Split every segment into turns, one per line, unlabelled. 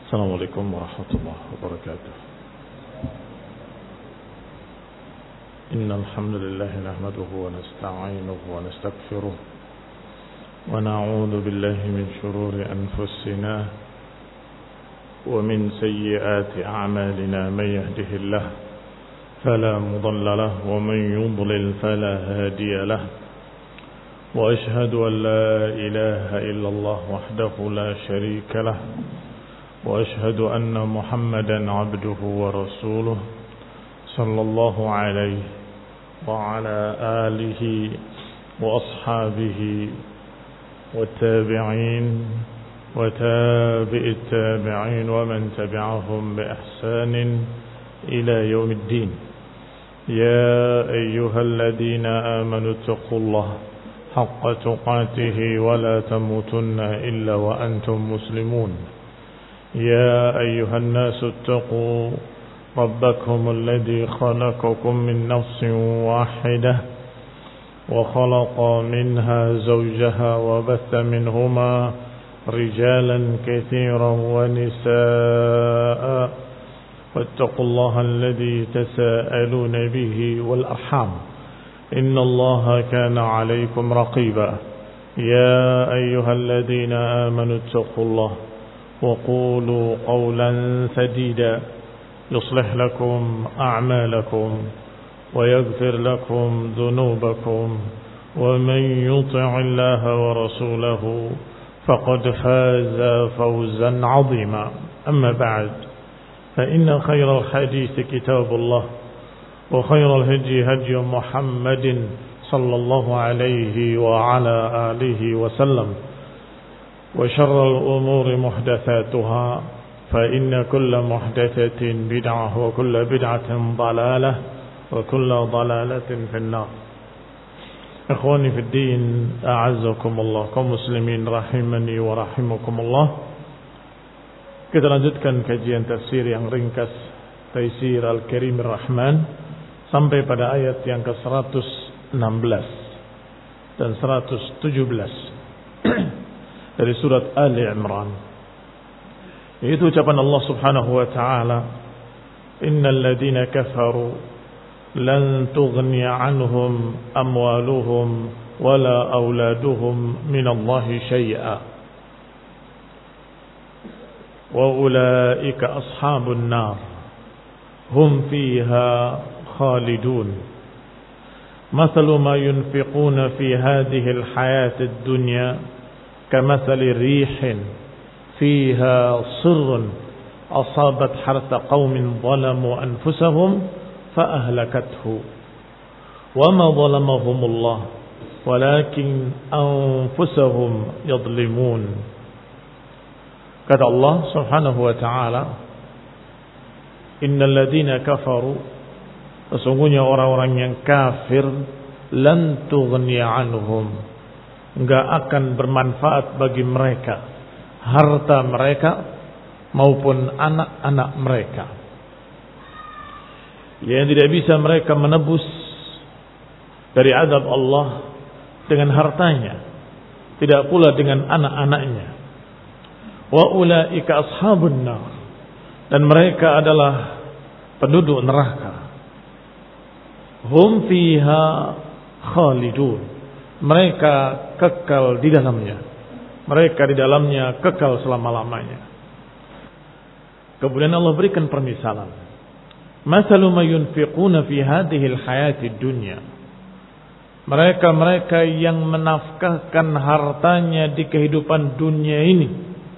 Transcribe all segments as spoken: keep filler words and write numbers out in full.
السلام عليكم ورحمة الله وبركاته. إن الحمد لله نحمده ونستعينه ونستغفره ونعوذ بالله من شرور أنفسنا ومن سيئات أعمالنا. من يهده الله فلا مضل له ومن يضلل فلا هادي له. وأشهد أن لا إله إلا الله وحده لا شريك له. وأشهد أن محمدا عبده ورسوله صلى الله عليه وعلى آله وأصحابه والتابعين وتابع التابعين ومن تبعهم بإحسان إلى يوم الدين. يا أيها الذين آمنوا اتقوا الله حق تقاته ولا تموتن إلا وأنتم مسلمون. يا أيها الناس اتقوا ربكم الذي خلقكم من نفس واحدة وخلق منها زوجها وبث منهما رجالا كثيرا ونساء واتقوا الله الذي تساءلون به والأرحام إن الله كان عليكم رقيبا. يا أيها الذين آمنوا اتقوا الله وقولوا قولا سديدا يصلح لكم أعمالكم ويغفر لكم ذنوبكم ومن يطع الله ورسوله فقد فاز فوزا عظيما. أما بعد فإن خير الحديث كتاب الله وخير الهدي هدي محمد صلى الله عليه وعلى آله وسلم وشر الأمور محدثاتها فإن كل محدثة بدعة وكل بدعة ضلالة وكل ضلالة في النار. إخواني في الدين أعزكم الله kaum muslimin rahimani wa rahimakumullah. Kita lanjutkan kajian tafsir yang ringkas Taisir Al-Karim Ar-Rahman sampai pada ayat yang ke seratus enam belas dan seratus tujuh belas dari surat Ali Imran. Itu ucapan Allah Subhanahu wa taala, "Innal ladzina kafaru lan tughni 'anhum amwaluhum wala auladuhum minallahi syai'a wa ulaika ashabun nar hum fiha khalidun. Mathalu ma yunfiquna fi hadhihi al-hayati ad-dunya كمثل ريح فيها صر أصابت حرث قوم ظلموا أنفسهم فأهلكته وما ظلمهم الله ولكن أنفسهم يظلمون." Kata Allah Subhanahu wa taala, "Innal ladzina kafaru", sesungguhnya orang-orang yang kafir, lan tughniya anhum, enggak akan bermanfaat bagi mereka harta mereka maupun anak-anak mereka. Yang tidak bisa mereka menebus dari azab Allah dengan hartanya, tidak pula dengan anak-anaknya. Wa ulaika ashabun nar, dan mereka adalah penduduk neraka. Hum fiha khalidun, mereka kekal di dalamnya. Mereka di dalamnya kekal selama-lamanya. Kemudian Allah berikan permisalan. Mathalu ma yunfiquna fi hadhihi al-hayati dunya. Mereka-mereka yang menafkahkan hartanya di kehidupan dunia ini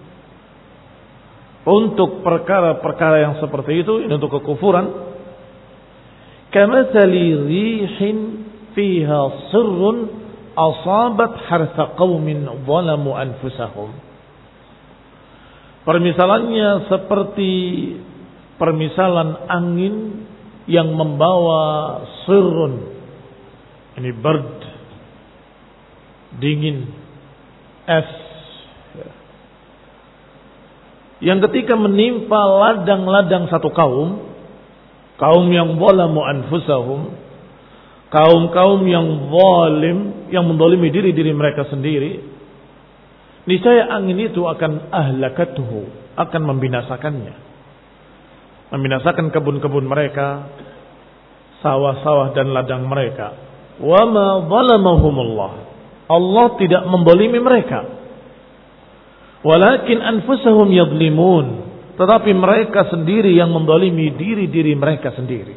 untuk perkara-perkara yang seperti itu, ini untuk kekufuran. Kamathali rihin fiha sirrun asabat harsa qaumin zalamu anfusahum. Permisalannya seperti permisalan angin yang membawa sirrun, ini berd, dingin, es, yang ketika menimpa ladang-ladang satu kaum, kaum yang zalamu anfusahum, kaum-kaum yang zalim, yang mendolimi diri-diri mereka sendiri, niscaya angin itu akan ahlakatuhu, akan membinasakannya. Membinasakan kebun-kebun mereka, sawah-sawah dan ladang mereka. Wa ma zalamahumullah. Allah tidak membolimi mereka. Walakin anfusahum yadlimun. Tetapi mereka sendiri yang mendolimi diri-diri mereka sendiri.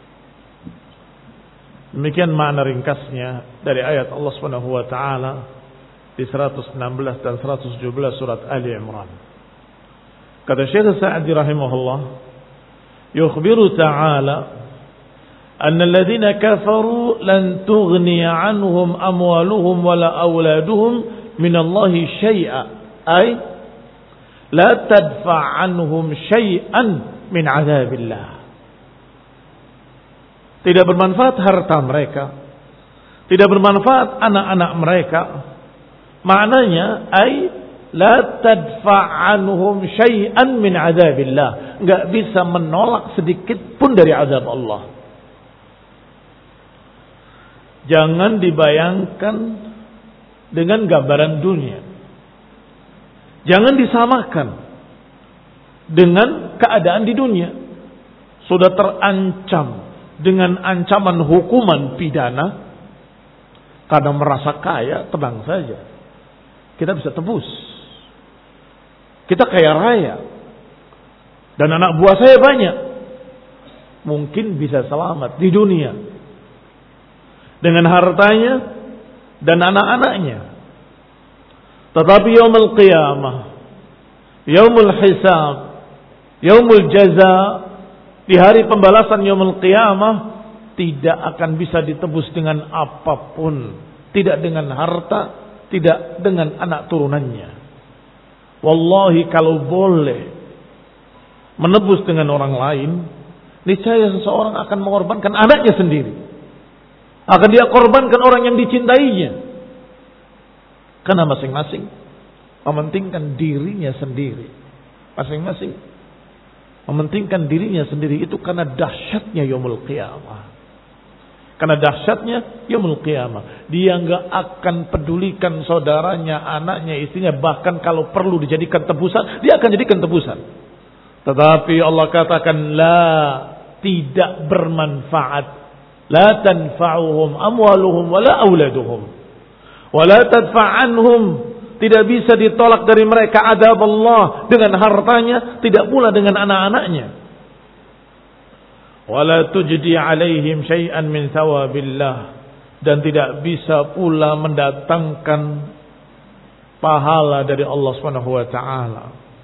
Demikian makna ringkasnya dari ayat Allah Subhanahu wa taala di seratus enam belas dan seratus tujuh belas surat Ali Imran. Kata Syekh Sa'di rahimahullah, yukhbiru ta'ala anna alladhina kafaru lan tughni 'anhum amwaluhum wala auladuhum min Allah syai'a, ay la tadfa' 'anhum syai'an min 'adzabillah. Tidak bermanfaat harta mereka, tidak bermanfaat anak-anak mereka. Maknanya ay la tadfa' 'anhum syai'an min 'adzabillah, enggak bisa menolak sedikit pun dari azab Allah. Jangan dibayangkan dengan gambaran dunia. Jangan disamakan dengan keadaan di dunia. Sudah terancam dengan ancaman hukuman pidana karena merasa kaya, tenang saja. Kita bisa tebus. Kita kaya raya. Dan anak buah saya banyak. Mungkin bisa selamat di dunia. Dengan hartanya dan anak-anaknya. Tetapi yaumul qiyamah, yaumul hisab, yaumul jaza, di hari pembalasan yaumul qiyamah, tidak akan bisa ditebus dengan apapun. Tidak dengan harta, tidak dengan anak turunannya. Wallahi kalau boleh menebus dengan orang lain, niscaya seseorang akan mengorbankan anaknya sendiri. Akan dia korbankan orang yang dicintainya. Karena masing-masing mementingkan dirinya sendiri. Masing-masing mementingkan dirinya sendiri itu karena dahsyatnya yaumul qiyamah. Karena dahsyatnya yaumul qiyamah. Dia enggak akan pedulikan saudaranya, anaknya, istrinya. Bahkan kalau perlu dijadikan tebusan, dia akan jadikan tebusan. Tetapi Allah katakan la, tidak bermanfaat. La tanfa'uhum amwaluhum wala auladuhum. Wala tadfa'anhum, tidak bisa ditolak dari mereka adab Allah dengan hartanya, tidak pula dengan anak-anaknya. Wala tujdi alaihim syai'an min thawabillah, dan tidak bisa pula mendatangkan pahala dari Allah Subhanahu wa taala.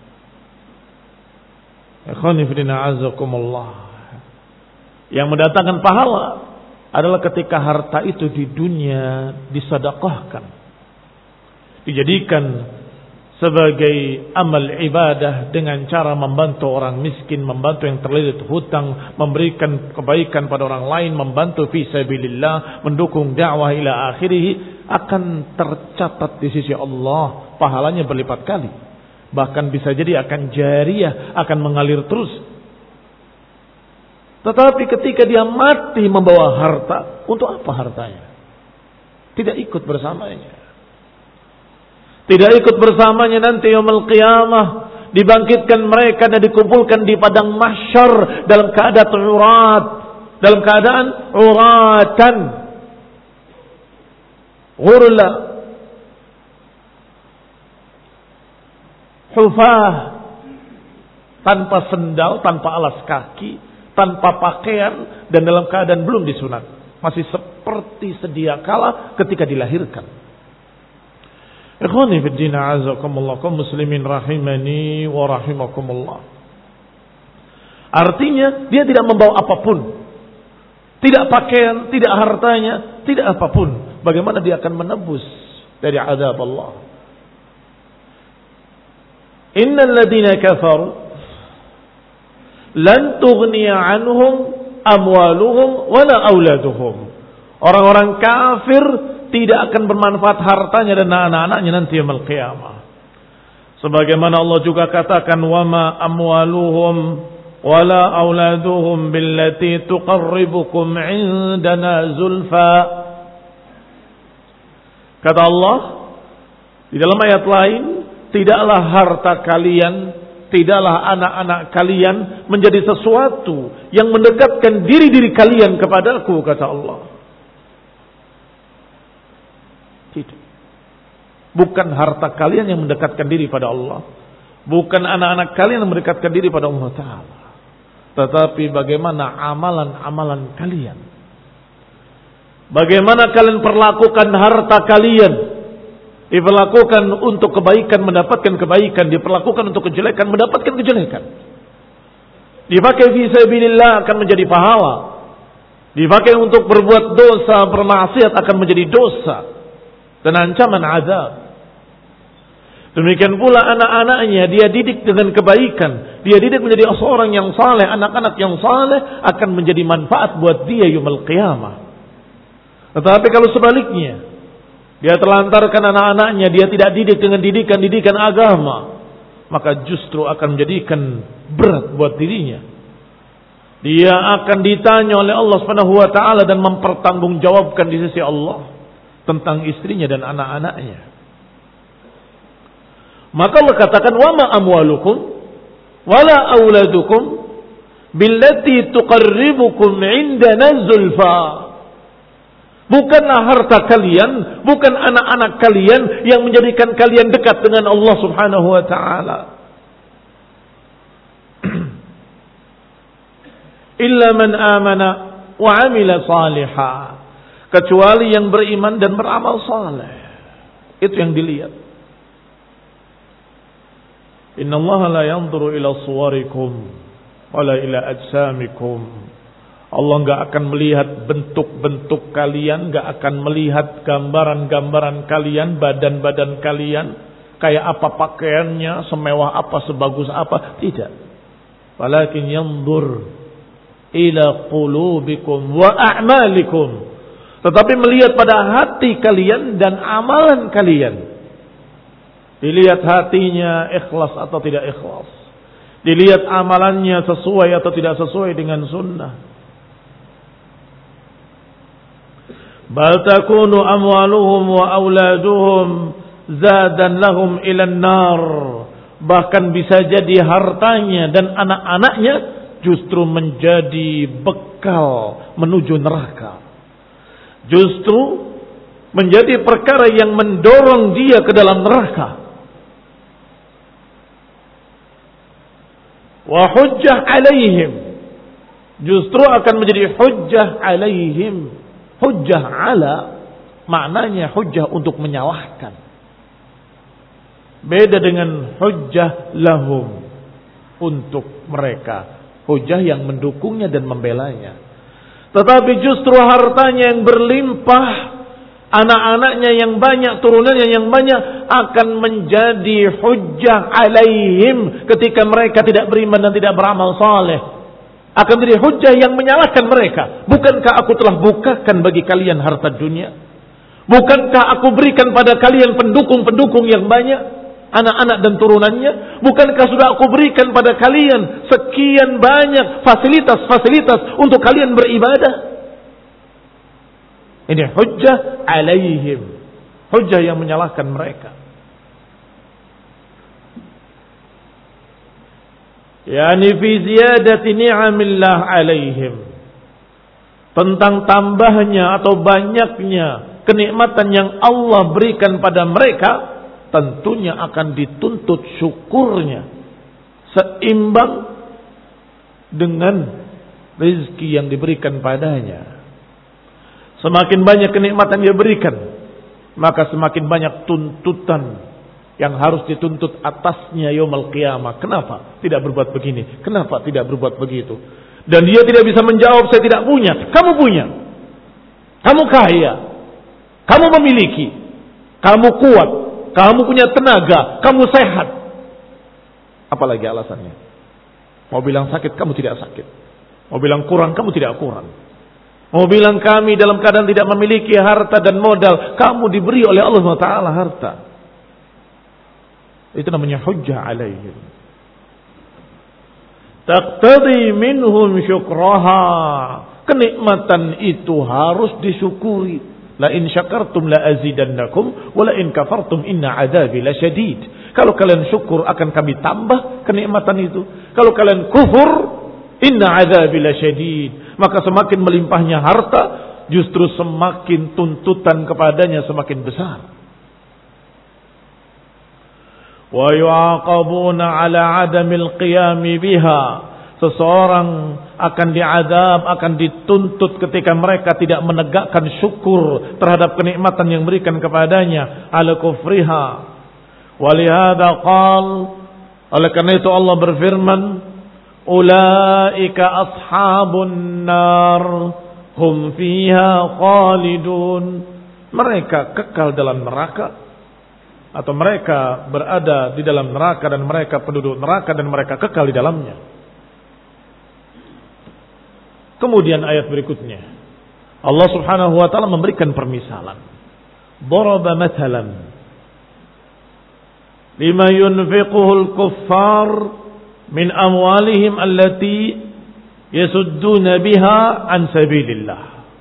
Ikhwani fillah azakumullah. Yang mendatangkan pahala adalah ketika harta itu di dunia disedekahkan, dijadikan sebagai amal ibadah dengan cara membantu orang miskin, membantu yang terlilit hutang, memberikan kebaikan pada orang lain, membantu fi sabilillah, mendukung dakwah ila akhirih, akan tercatat di sisi Allah pahalanya berlipat kali. Bahkan bisa jadi akan jariyah, akan mengalir terus. Tetapi ketika dia mati membawa harta, untuk apa hartanya? Tidak ikut bersamanya. Tidak ikut bersamanya nanti yaumul qiyamah. Dibangkitkan mereka dan dikumpulkan di padang mahsyar dalam keadaan urat, dalam keadaan uratan, ghurla, hufah, tanpa sendal, tanpa alas kaki, tanpa pakaian, dan dalam keadaan belum disunat. Masih seperti sedia kala ketika dilahirkan. Ikhwani fi din a'azakumullah, kaum muslimin rahimani wa rahimakumullah. Artinya dia tidak membawa apapun. Tidak pakaian, tidak hartanya, tidak apapun. Bagaimana dia akan menebus dari azab Allah? Innal ladina kafaru lan tughniya anhum amwaluhum wala auladuhum. Orang-orang kafir tidak akan bermanfaat hartanya dan anak-anaknya nanti yaumul qiyamah. Sebagaimana Allah juga katakan, wama amwaluhum wala auladuhum billati tuqarribukum indana zulfa. Kata Allah di dalam ayat lain, tidaklah harta kalian tidaklah anak-anak kalian menjadi sesuatu yang mendekatkan diri-diri kalian kepadaku, kata Allah. Tidak. Bukan harta kalian yang mendekatkan diri pada Allah. Bukan anak-anak kalian yang mendekatkan diri pada Allah Ta'ala. Tetapi bagaimana amalan-amalan kalian. Bagaimana kalian perlakukan harta kalian. Diperlakukan untuk kebaikan, mendapatkan kebaikan. Diperlakukan untuk kejelekan, mendapatkan kejelekan. Dipakai fi sabilillah akan menjadi pahala. Dipakai untuk berbuat dosa, bermaksiat akan menjadi dosa dan ancaman azab. Demikian pula anak-anaknya dia didik dengan kebaikan. Dia didik menjadi seorang yang saleh. Anak-anak yang saleh akan menjadi manfaat buat dia yaumul qiyamah. Tetapi kalau sebaliknya, dia terlantarkan anak-anaknya, dia tidak didik dengan didikan-didikan agama, maka justru akan menjadikan berat buat dirinya. Dia akan ditanya oleh Allah Subhanahu wa taala dan mempertanggungjawabkan di sisi Allah tentang istrinya dan anak-anaknya. Maka Allah katakan, wa ma amwalukum wala auladukum billati tuqarribukum indana zulfa. Bukanlah harta kalian, bukan anak-anak kalian yang menjadikan kalian dekat dengan Allah Subhanahu wa taala. Illa man amana wa amila salihah. Kecuali yang beriman dan beramal saleh. Itu yang dilihat. Inna Allah la yanzuru ila suwarikum wala ila ajsamikum. Allah enggak akan melihat bentuk-bentuk kalian, enggak akan melihat gambaran-gambaran kalian, badan-badan kalian, kayak apa pakaiannya, semewah apa, sebagus apa, tidak. Walakin yanzur ila qulubikum wa a'malikum. Tetapi melihat pada hati kalian dan amalan kalian. Dilihat hatinya ikhlas atau tidak ikhlas. Dilihat amalannya sesuai atau tidak sesuai dengan sunnah. Bal takunu amwaluhum wa auladuhum zadan lahum ilan nar. Bahkan bisa jadi hartanya dan anak-anaknya justru menjadi bekal menuju neraka. Justru menjadi perkara yang mendorong dia ke dalam neraka. Wa hujjah alaihim, justru akan menjadi hujjah alaihim. Hujjah ala maknanya hujjah untuk menyalahkan. Beda dengan hujjah lahum, untuk mereka. Hujjah yang mendukungnya dan membelanya. Tetapi justru hartanya yang berlimpah, anak-anaknya yang banyak, turunannya yang banyak, akan menjadi hujjah alaihim ketika mereka tidak beriman dan tidak beramal saleh. Akan menjadi hujjah yang menyalahkan mereka. Bukankah aku telah bukakan bagi kalian harta dunia? Bukankah aku berikan pada kalian pendukung-pendukung yang banyak, anak-anak dan turunannya? Bukankah sudah aku berikan pada kalian sekian banyak fasilitas-fasilitas untuk kalian beribadah? Ini hujjah alaihim. Hujjah yang menyalahkan mereka. Yani fi ziyadati ni'amillah alaihim. Tentang tambahnya atau banyaknya kenikmatan yang Allah berikan pada mereka, tentunya akan dituntut syukurnya seimbang dengan rezeki yang diberikan padanya. Semakin banyak kenikmatan dia berikan, maka semakin banyak tuntutan yang harus dituntut atasnya yaumul qiyamah. Kenapa tidak berbuat begini? Kenapa tidak berbuat begitu? Dan dia tidak bisa menjawab, saya tidak punya. Kamu punya. Kamu kaya. Kamu memiliki. Kamu kuat. Kamu punya tenaga. Kamu sehat. Apalagi alasannya? Mau bilang sakit, kamu tidak sakit. Mau bilang kurang, kamu tidak kurang. Mau bilang kami dalam keadaan tidak memiliki harta dan modal, kamu diberi oleh Allah subhanahu wa taala harta. Itu namanya hujjah alaihim. Taqtadi minhum syukraha. Kenikmatan itu harus disyukuri. La in syakartum la azidannakum wa la in kafartum inna adzabi lasyadid. Kalau kalian syukur akan kami tambah kenikmatan itu. Kalau kalian kufur, inna adzabi lasyadid. Maka semakin melimpahnya harta, justru semakin tuntutan kepadanya semakin besar. Wa yu'aqabuna ala adamil qiyami biha. Seseorang akan diazab, akan dituntut ketika mereka tidak menegakkan syukur terhadap kenikmatan yang berikan kepadanya, ala kufriha. Walihada qal, oleh karena itu Allah berfirman, ulaika ashabun nar hum fiha khalidun. Mereka kekal dalam neraka, atau mereka berada di dalam neraka dan mereka penduduk neraka dan mereka kekal di dalamnya. Kemudian ayat berikutnya Allah subhanahu wa ta'ala memberikan permisalan. Daraba mathalan lima yunfiquhul kuffar min amwalihim allati yasudduna biha an sabilillah.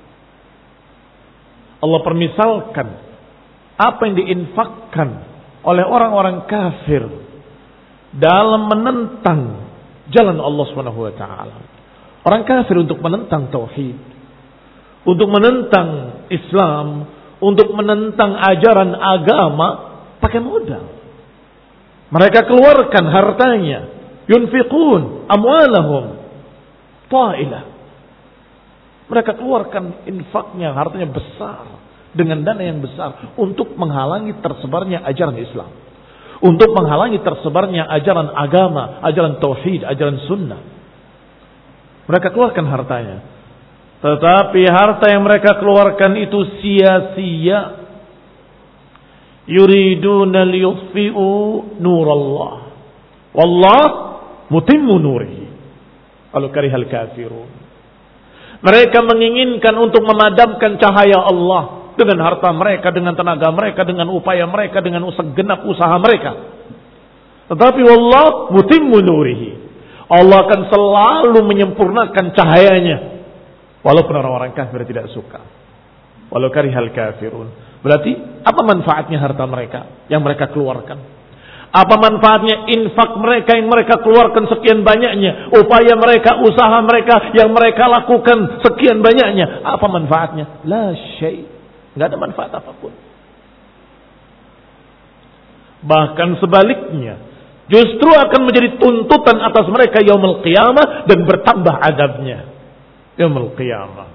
Allah permisalkan apa yang diinfakkan oleh orang-orang kafir dalam menentang jalan Allah subhanahu wa ta'ala. Orang kafir untuk menentang tauhid, untuk menentang Islam, untuk menentang ajaran agama, pakai modal. Mereka keluarkan hartanya, yunfiqun amwalahum ta'ilah. Mereka keluarkan infaknya, hartanya besar, dengan dana yang besar, untuk menghalangi tersebarnya ajaran Islam, untuk menghalangi tersebarnya ajaran agama, ajaran tauhid, ajaran sunnah. Mereka keluarkan hartanya. Tetapi harta yang mereka keluarkan itu sia-sia. Yuriduna liyutfi'u nurallah. Wallah mutimmu nurihi. Walau karihal kafirun. Mereka menginginkan untuk memadamkan cahaya Allah dengan harta mereka, dengan tenaga mereka, dengan upaya mereka, dengan segenap usaha mereka. Tetapi wallah mutimmu nurihi. Allah akan selalu menyempurnakan cahayanya, walaupun orang-orang kafir tidak suka. Walau karihal kafirun. Berarti apa manfaatnya harta mereka yang mereka keluarkan? Apa manfaatnya infak mereka yang mereka keluarkan sekian banyaknya? Upaya mereka, usaha mereka yang mereka lakukan sekian banyaknya. Apa manfaatnya? La syai'. Enggak ada manfaat apapun. Bahkan sebaliknya, justru akan menjadi tuntutan atas mereka yaumul qiyamah dan bertambah adabnya yaumul qiyamah.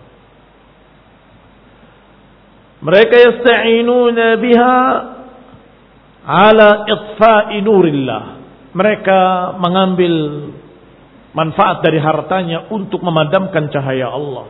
Mereka yasta'inuna biha ala itfa'i nurillah. Mereka mengambil manfaat dari hartanya untuk memadamkan cahaya Allah.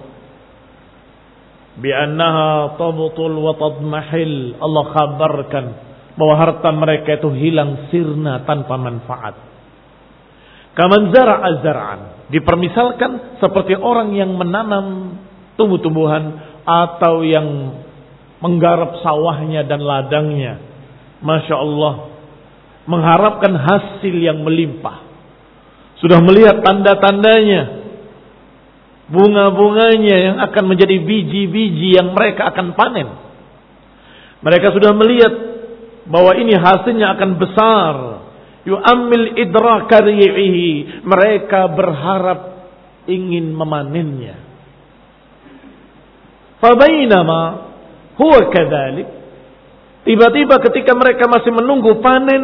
Bi'annaha tabtul wa tadmahil. Allah khabarkan bahwa harta mereka itu hilang sirna tanpa manfaat. Kaman zara'a zar'an. Dipermisalkan seperti orang yang menanam tumbuh-tumbuhan atau yang menggarap sawahnya dan ladangnya. Masya Allah. Mengharapkan hasil yang melimpah. Sudah melihat tanda-tandanya. Bunga-bunganya yang akan menjadi biji-biji yang mereka akan panen. Mereka sudah melihat bahwa ini hasilnya akan besar. Yu'ammil idraka ri'ihi. Mereka berharap ingin memanennya. Fabainama huwa kadzalik. Tiba-tiba ketika mereka masih menunggu panen,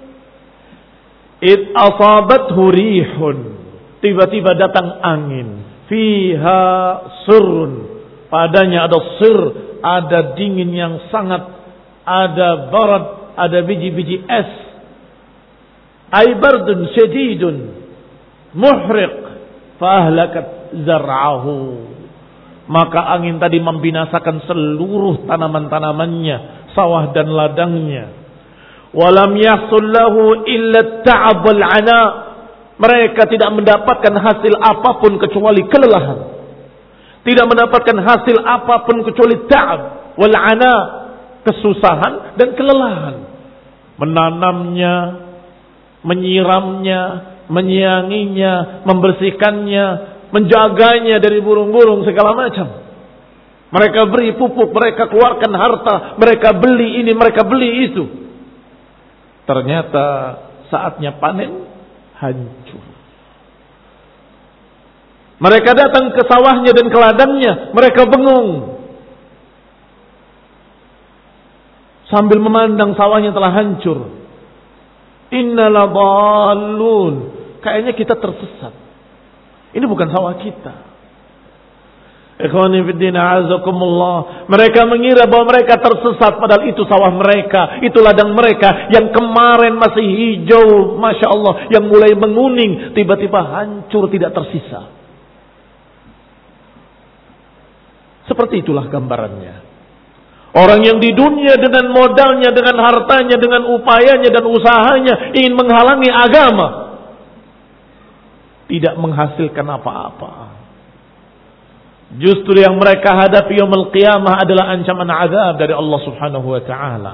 id asabathu rihun. Tiba-tiba datang angin. Fiha surun. Padanya ada sir, ada dingin yang sangat, ada barat, ada biji-biji es. Ay bardun syadidun muhriq fahlakat zar'ahu. Maka angin tadi membinasakan seluruh tanaman-tanamannya, sawah dan ladangnya. Walam yahsul lahu illa ta'ab wal 'ana. Mereka tidak mendapatkan hasil apapun kecuali kelelahan. Tidak mendapatkan hasil apapun kecuali ta'ab wal 'ana, kesusahan dan kelelahan. Menanamnya, menyiramnya, menyianginya, membersihkannya, menjaganya dari burung-burung segala macam. Mereka beri pupuk, mereka keluarkan harta, mereka beli ini, mereka beli itu. Ternyata saatnya panen hancur. Mereka datang ke sawahnya dan ke ladangnya, mereka bengong. Sambil memandang sawahnya telah hancur. Inna ladallun. Kayaknya kita tersesat. Ini bukan sawah kita. Ikhwani fiddin a'azakumullah. Mereka mengira bahwa mereka tersesat, padahal itu sawah mereka, itu ladang mereka yang kemarin masih hijau, masya Allah, yang mulai menguning, tiba-tiba hancur, tidak tersisa. Seperti itulah gambarannya. Orang yang di dunia dengan modalnya, dengan hartanya, dengan upayanya dan usahanya ingin menghalangi agama, tidak menghasilkan apa-apa. Justru yang mereka hadapi yaumul qiyamah adalah ancaman azab dari Allah Subhanahu wa taala.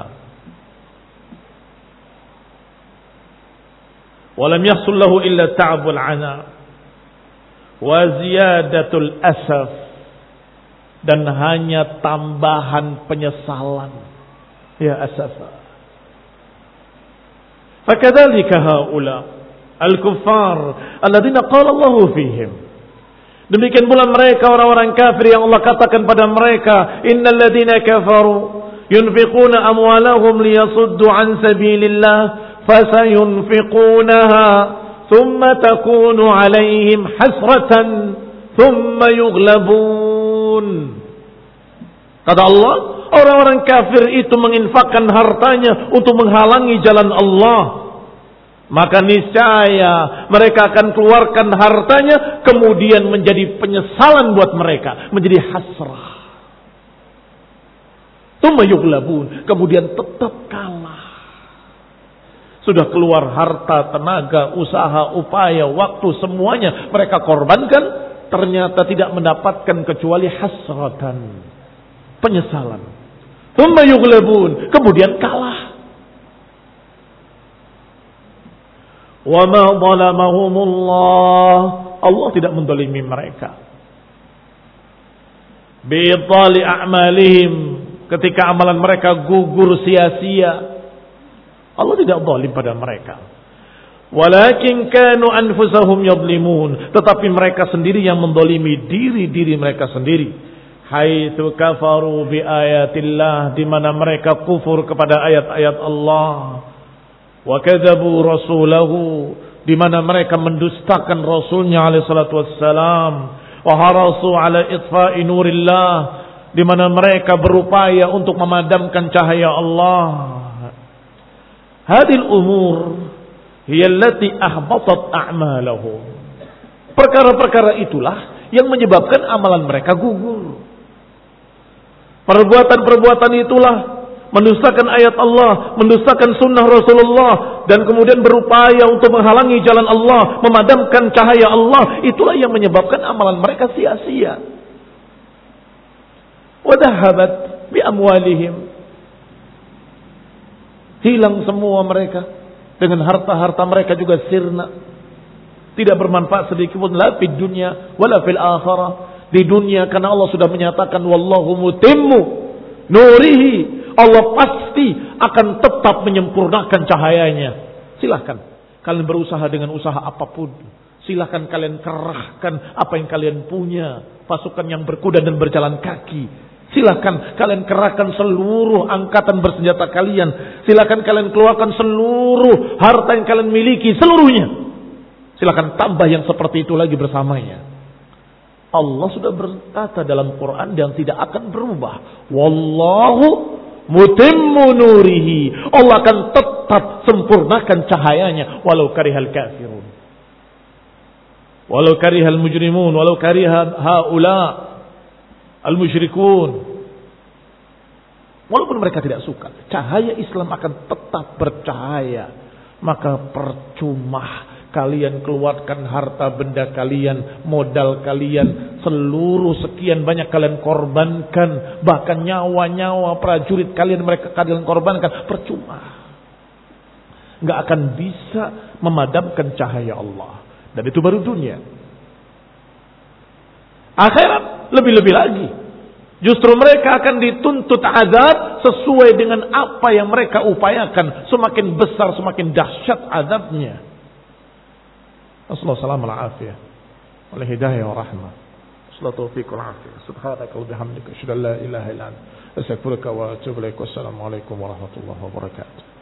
Walam yahsul lahu illa ta'abul 'ana wa ziyadatul asaf, dan hanya tambahan penyesalan. Ya asafa. Fakadzalika haula al-kuffar alladziina qala Allahu fihim. Demikian pula mereka orang-orang kafir yang Allah katakan pada mereka, innal ladzina kafaru yunfiquna amwalahum liyasuddu an sabilillah fasayunfiqunaha thumma takunu 'alaihim hasratan thumma yughlabun. Kata Allah, orang-orang kafir itu menginfakkan hartanya untuk menghalangi jalan Allah. Maka niscaya mereka akan keluarkan hartanya, kemudian menjadi penyesalan buat mereka, menjadi hasrah. Tsumma yughlabun, kemudian tetap kalah. Sudah keluar harta, tenaga, usaha, upaya, waktu, semuanya mereka korbankan, ternyata tidak mendapatkan kecuali hasratan, penyesalan. Tsumma yughlabun, kemudian kalah. Wa ma zalamahumullah, Allah tidak mendolimi mereka. Bi idali a'malihim, ketika amalan mereka gugur sia-sia, Allah tidak zalim pada mereka. Walakin kanu anfusahum yadlimun, tetapi mereka sendiri yang mendolimi diri-diri mereka sendiri. Haitsu kafaru bi ayatillah, di mana mereka kufur kepada ayat-ayat Allah. Wa kadzabu rasulahu, di mana mereka mendustakan rasulnya alaihi salatu wassalam. Wa harasu ala itfa'i nurillah, di mana mereka berupaya untuk memadamkan cahaya Allah. Hadil umur hiya allati ahbatat a'malahum. Perkara-perkara itulah yang menyebabkan amalan mereka gugur. Perbuatan-perbuatan itulah, mendustakan ayat Allah, mendustakan sunnah Rasulullah, dan kemudian berupaya untuk menghalangi jalan Allah, memadamkan cahaya Allah, itulah yang menyebabkan amalan mereka sia-sia. Wadahabat bi amwalihim, hilang semua mereka, dengan harta-harta mereka juga sirna, tidak bermanfaat sedikit pun, la fid dunya wala fil akhirah. Di dunia karena Allah sudah menyatakan wallahu mutimmu nurihi, Allah pasti akan tetap menyempurnakan cahayanya. Silahkan kalian berusaha dengan usaha apapun, silahkan kalian kerahkan apa yang kalian punya, pasukan yang berkuda dan berjalan kaki, silahkan kalian kerahkan seluruh angkatan bersenjata kalian, silahkan kalian keluarkan seluruh harta yang kalian miliki, seluruhnya, silahkan tambah yang seperti itu lagi bersamanya. Allah sudah berkata dalam Quran yang tidak akan berubah, wallahu mutimmu nurihi, Allah akan tetap sempurnakan cahayanya walau karihal kafirun, walau karihal mujrimun, walau karihal haula al musyrikun. Walaupun mereka tidak suka, cahaya Islam akan tetap bercahaya. Maka percuma kalian keluarkan harta benda kalian, modal kalian, seluruh sekian banyak kalian korbankan, bahkan nyawa-nyawa prajurit kalian mereka kalian korbankan, percuma. Nggak akan bisa memadamkan cahaya Allah. Dan itu baru dunia. Akhirat lebih-lebih lagi. Justru mereka akan dituntut azab sesuai dengan apa yang mereka upayakan, semakin besar, semakin dahsyat azabnya. Assalamualaikum warahmatullahi wabarakatuh. Wal hidayah wa rahmah. Salatu fiik wal afiyah. Subhanaka wa bihamdika asyhadu an la ilaha illa anta astaghfiruka wa atubu ilaik. Wassalamu alaikum warahmatullahi wabarakatuh.